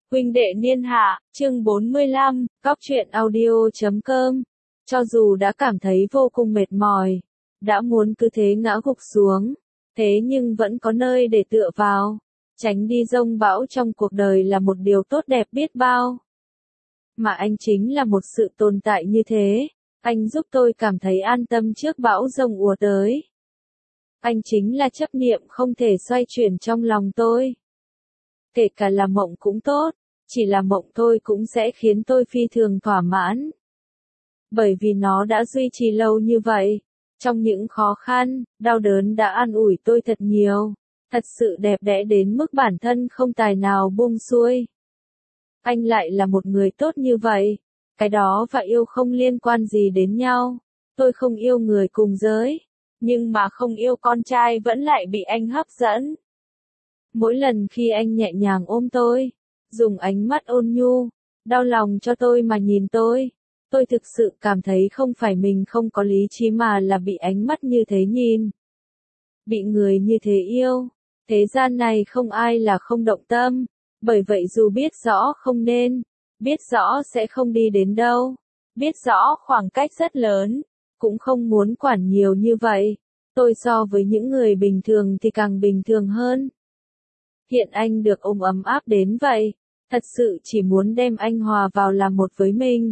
Huynh đệ niên hạ, chương 45, Cóc truyện audio.com. Cho dù đã cảm thấy vô cùng mệt mỏi, đã muốn cứ thế ngã gục xuống, thế nhưng vẫn có nơi để tựa vào. Tránh đi giông bão trong cuộc đời là một điều tốt đẹp biết bao. Mà anh chính là một sự tồn tại như thế. Anh giúp tôi cảm thấy an tâm trước bão giông ùa tới. Anh chính là chấp niệm không thể xoay chuyển trong lòng tôi. Kể cả là mộng cũng tốt, chỉ là mộng thôi cũng sẽ khiến tôi phi thường thỏa mãn. Bởi vì nó đã duy trì lâu như vậy, trong những khó khăn, đau đớn đã an ủi tôi thật nhiều, thật sự đẹp đẽ đến mức bản thân không tài nào buông xuôi. Anh lại là một người tốt như vậy, cái đó và yêu không liên quan gì đến nhau. Tôi không yêu người cùng giới, nhưng mà không yêu con trai vẫn lại bị anh hấp dẫn. Mỗi lần khi anh nhẹ nhàng ôm tôi, dùng ánh mắt ôn nhu, đau lòng cho tôi mà nhìn tôi thực sự cảm thấy không phải mình không có lý trí mà là bị ánh mắt như thế nhìn. Bị người như thế yêu, thế gian này không ai là không động tâm, bởi vậy dù biết rõ không nên, biết rõ sẽ không đi đến đâu, biết rõ khoảng cách rất lớn, cũng không muốn quản nhiều như vậy. Tôi so với những người bình thường thì càng bình thường hơn. Hiện anh được ôm ấm áp đến vậy, thật sự chỉ muốn đem anh hòa vào làm một với mình.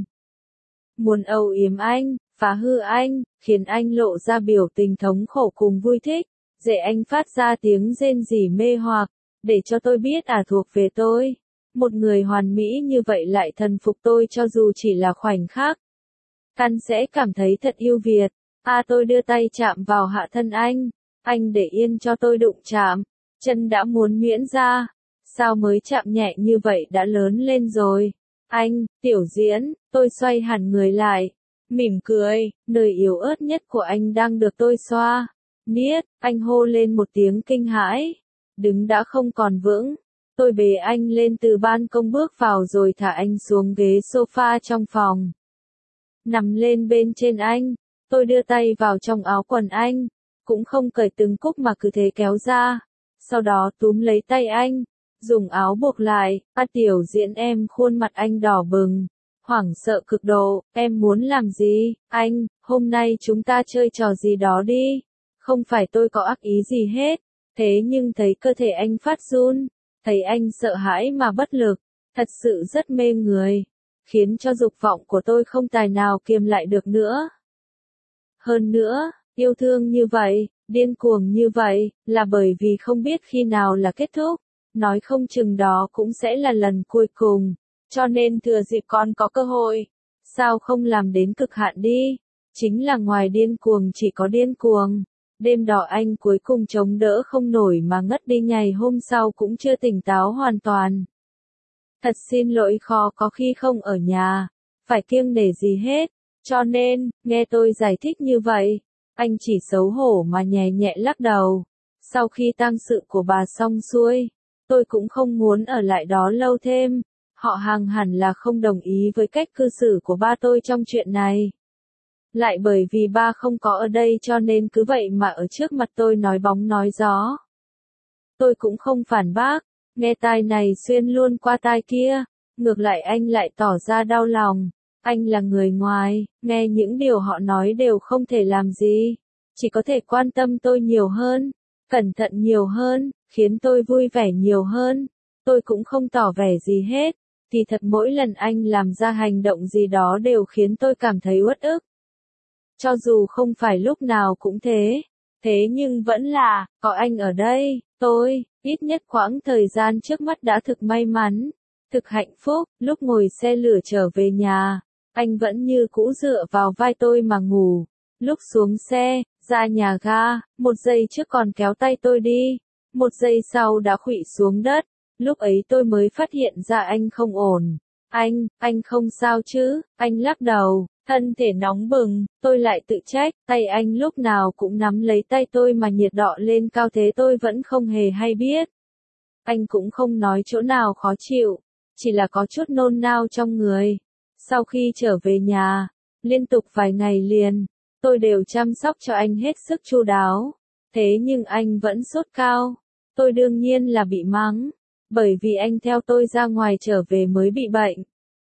Muốn âu yếm anh, phá hư anh, khiến anh lộ ra biểu tình thống khổ cùng vui thích, để anh phát ra tiếng rên rỉ mê hoặc, để cho tôi biết thuộc về tôi. Một người hoàn mỹ như vậy lại thần phục tôi cho dù chỉ là khoảnh khắc. Căn sẽ cảm thấy thật yêu Việt. Tôi đưa tay chạm vào hạ thân anh để yên cho tôi đụng chạm. Chân đã muốn nhuyễn ra, sao mới chạm nhẹ như vậy đã lớn lên rồi. Anh, tiểu diễn, tôi xoay hẳn người lại, mỉm cười, nơi yếu ớt nhất của anh đang được tôi xoa. Niết, anh hô lên một tiếng kinh hãi, đứng đã không còn vững. Tôi bế anh lên từ ban công bước vào rồi thả anh xuống ghế sofa trong phòng. Nằm lên bên trên anh, tôi đưa tay vào trong áo quần anh, cũng không cởi từng cúc mà cứ thế kéo ra. Sau đó túm lấy tay anh, dùng áo buộc lại. Tiểu diễn, em khuôn mặt anh đỏ bừng, hoảng sợ cực độ. Em muốn làm gì? Anh, hôm nay chúng ta chơi trò gì đó đi. Không phải tôi có ác ý gì hết, thế nhưng thấy cơ thể anh phát run, thấy anh sợ hãi mà bất lực, thật sự rất mê người, khiến cho dục vọng của tôi không tài nào kiềm lại được nữa. Hơn nữa, yêu thương như vậy, điên cuồng như vậy, là bởi vì không biết khi nào là kết thúc, nói không chừng đó cũng sẽ là lần cuối cùng, cho nên thừa dịp còn có cơ hội, sao không làm đến cực hạn đi, chính là ngoài điên cuồng chỉ có điên cuồng. Đêm đó anh cuối cùng chống đỡ không nổi mà ngất đi, ngày hôm sau cũng chưa tỉnh táo hoàn toàn. Thật xin lỗi, khó có khi không ở nhà, phải kiêng nể gì hết, cho nên, nghe tôi giải thích như vậy, anh chỉ xấu hổ mà nhẹ nhẹ lắc đầu. Sau khi tang sự của bà xong xuôi, tôi cũng không muốn ở lại đó lâu thêm, họ hàng hẳn là không đồng ý với cách cư xử của ba tôi trong chuyện này. Lại bởi vì ba không có ở đây cho nên cứ vậy mà ở trước mặt tôi nói bóng nói gió. Tôi cũng không phản bác, nghe tai này xuyên luôn qua tai kia, ngược lại anh lại tỏ ra đau lòng. Anh là người ngoài, nghe những điều họ nói đều không thể làm gì, chỉ có thể quan tâm tôi nhiều hơn, cẩn thận nhiều hơn, khiến tôi vui vẻ nhiều hơn. Tôi cũng không tỏ vẻ gì hết, thì thật mỗi lần anh làm ra hành động gì đó đều khiến tôi cảm thấy uất ức. Cho dù không phải lúc nào cũng thế nhưng vẫn là, có anh ở đây, tôi, ít nhất quãng thời gian trước mắt đã thực may mắn, thực hạnh phúc. Lúc ngồi xe lửa trở về nhà, anh vẫn như cũ dựa vào vai tôi mà ngủ. Lúc xuống xe, ra nhà ga, một giây trước còn kéo tay tôi đi, một giây sau đã khuỵu xuống đất. Lúc ấy tôi mới phát hiện ra anh không ổn. Anh không sao chứ? Anh lắc đầu, thân thể nóng bừng. Tôi lại tự trách, tay anh lúc nào cũng nắm lấy tay tôi mà nhiệt độ lên cao thế tôi vẫn không hề hay biết. Anh cũng không nói chỗ nào khó chịu, chỉ là có chút nôn nao trong người. Sau khi trở về nhà, liên tục vài ngày liền, tôi đều chăm sóc cho anh hết sức chu đáo. Thế nhưng anh vẫn sốt cao. Tôi đương nhiên là bị mắng. bởi vì anh theo tôi ra ngoài trở về mới bị bệnh.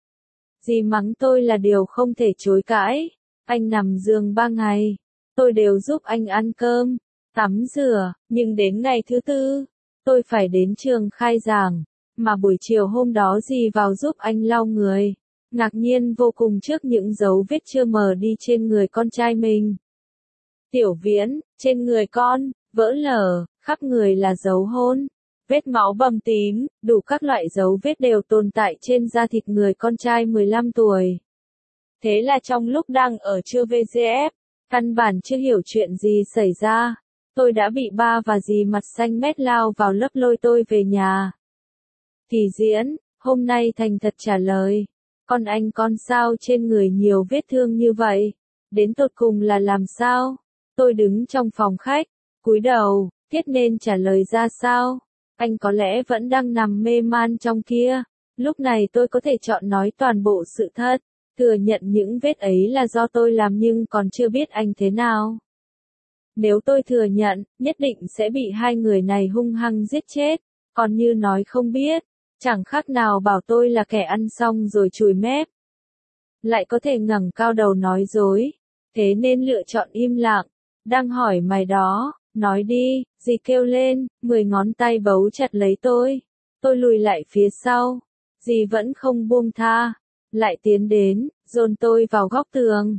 Dì mắng tôi là điều không thể chối cãi. Anh nằm giường 3 ngày, tôi đều giúp anh ăn cơm, tắm rửa, nhưng đến ngày thứ tư, tôi phải đến trường khai giảng, mà buổi chiều hôm đó dì vào giúp anh lau người, ngạc nhiên vô cùng trước những dấu vết chưa mờ đi trên người con trai mình. Tiểu Viễn, trên người con, vỡ lở, khắp người là dấu hôn, vết máu bầm tím, đủ các loại dấu vết đều tồn tại trên da thịt người con trai 15 tuổi. Thế là trong lúc đang ở chưa VGF, căn bản chưa hiểu chuyện gì xảy ra, tôi đã bị ba và dì mặt xanh mét lao vào lớp lôi tôi về nhà. Kỳ Diễn, hôm nay thành thật trả lời, con anh con sao trên người nhiều vết thương như vậy, đến tột cùng là làm sao? Tôi đứng trong phòng khách, cúi đầu, Thiết nên trả lời ra sao? Anh có lẽ vẫn đang nằm mê man trong kia. Lúc này tôi có thể chọn nói toàn bộ sự thật, thừa nhận những vết ấy là do tôi làm nhưng còn chưa biết anh thế nào. Nếu tôi thừa nhận, nhất định sẽ bị hai người này hung hăng giết chết, còn như nói không biết, chẳng khác nào bảo tôi là kẻ ăn xong rồi chùi mép. Lại có thể ngẩng cao đầu nói dối, thế nên lựa chọn im lặng. Đang hỏi mày đó, nói đi, dì kêu lên, 10 ngón tay bấu chặt lấy tôi. Tôi lùi lại phía sau, dì vẫn không buông tha, lại tiến đến, dồn tôi vào góc tường.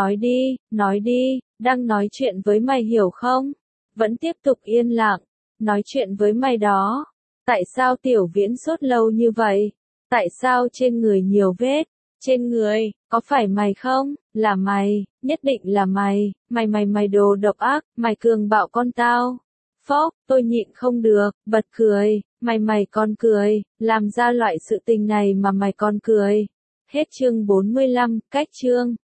Nói đi, đang nói chuyện với mày hiểu không? Vẫn tiếp tục yên lặng, nói chuyện với mày đó. Tại sao Tiểu Viễn sốt lâu như vậy? Tại sao trên người nhiều vết? Trên người, có phải mày không? Là mày, nhất định là mày, mày đồ độc ác, mày cường bạo con tao. Phốc, tôi nhịn không được, bật cười, mày còn cười, làm ra loại sự tình này mà mày còn cười. Hết chương 45, cách chương.